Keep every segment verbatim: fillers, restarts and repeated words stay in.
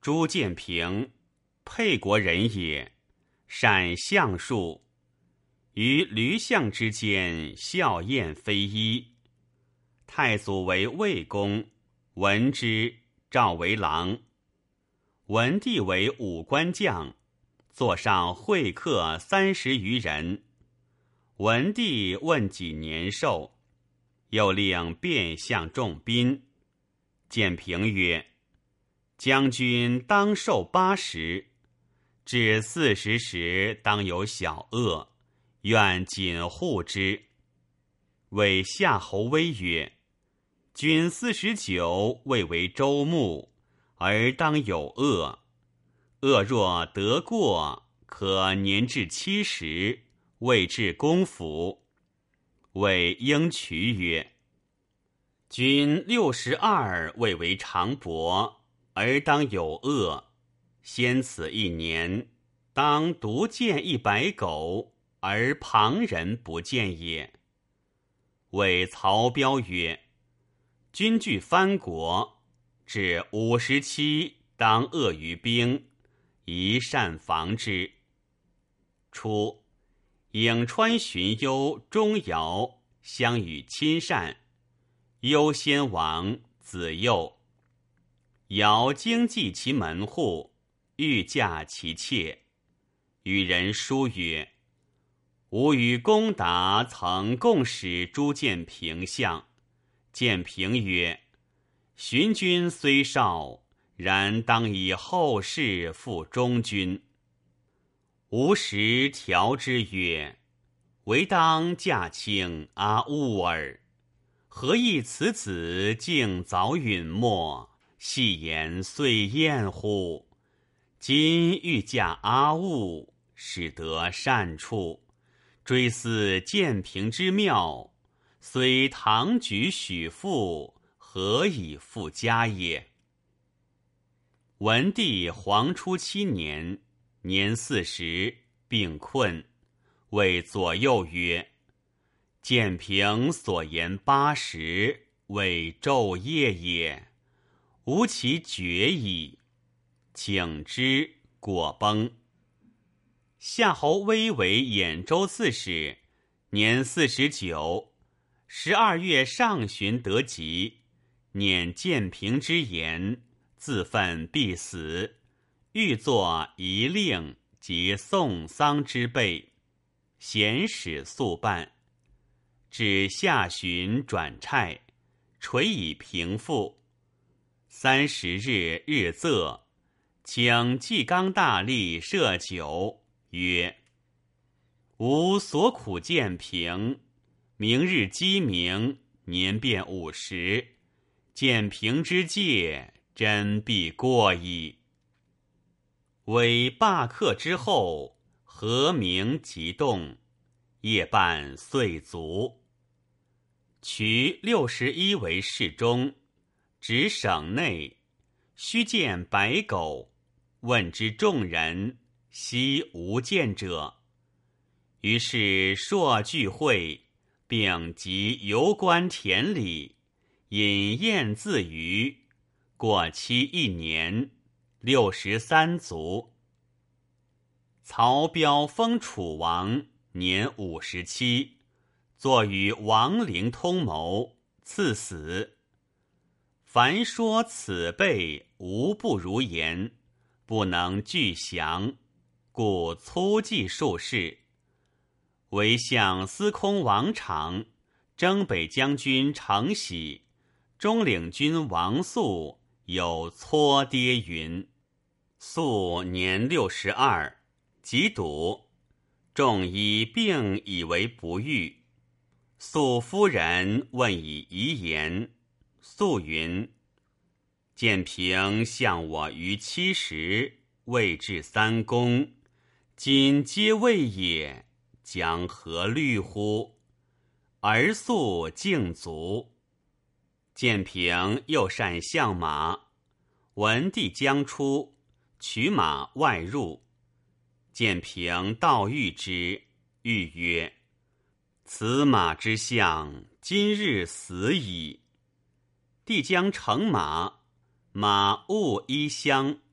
朱建平，沛国人也，善相术，于驴象之间笑靥非一。太祖为魏公，闻之，召为郎。文帝为武官将，座上会客三十余人。文帝问己年寿，又令变相重宾。建平曰：将军当寿八十，至四十时当有小恶，愿谨护之。谓夏侯威曰：君四十九，未为周牧，而当有恶。恶若得过，可年至七十，未至公府。谓应渠曰：君六十二，未为长伯，而当有恶。先此一年，当独见一百狗，而旁人不见也。谓曹彪曰：君据藩国，至五十七，当恶于兵，宜善防之。初，颍川荀攸、钟繇相与亲善，攸先亡，子幼。繇经济其门户，欲嫁其妾，与人书曰：吾与公达曾共使朱建平相。建平曰：荀君虽少，然当以后事负中君。吾时调之曰：唯当驾卿阿兀耳。何以此子竟早陨没，戏言遂厌乎？今欲嫁阿兀，使得善处，追思建平之妙，虽唐举许父，何以复家也？文帝黄初七年，年四十，病困，谓左右曰：建平所言八十，谓昼夜也，吾其决矣。请之，果崩。夏侯威为兖州刺史，年四十九，十二月上旬得疾，念建平之言，自愤必死，欲作遗令及送丧之备，遣使速办。至下旬转差，垂以平复。三十日日仄，请纪纲大吏设酒，曰：吾所苦建平，明日鸡鸣，年变五十，建平之戒，真必过矣。为罢课之后，和鸣即动，夜半遂卒。渠六十一为侍中，执省内，须见百狗，问之众人，悉无见者。于是朔聚会，并集游观田里，饮宴自娱，过期一年，六十三卒。曹彪封楚王，年五十七，坐与王陵通谋，赐死。凡说此辈无不如言，不能具详，故粗记数事。唯向司空王昶、征北将军程喜、中领军王肃有撮跌云：肃年六十二，疾笃，众以病以为不愈。肃夫人问以遗言，肃云：建平向我于七十，未至三公，今皆未也，将何虑乎？而肃敬足。建平又善相马，文帝将出，取马外入。建平道遇之，欲曰：此马之相，今日死矣。帝将乘马，马误衣箱，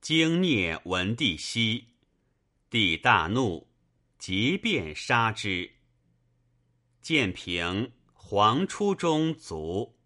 惊聂闻帝息，帝大怒，即便杀之。建平黄初中卒。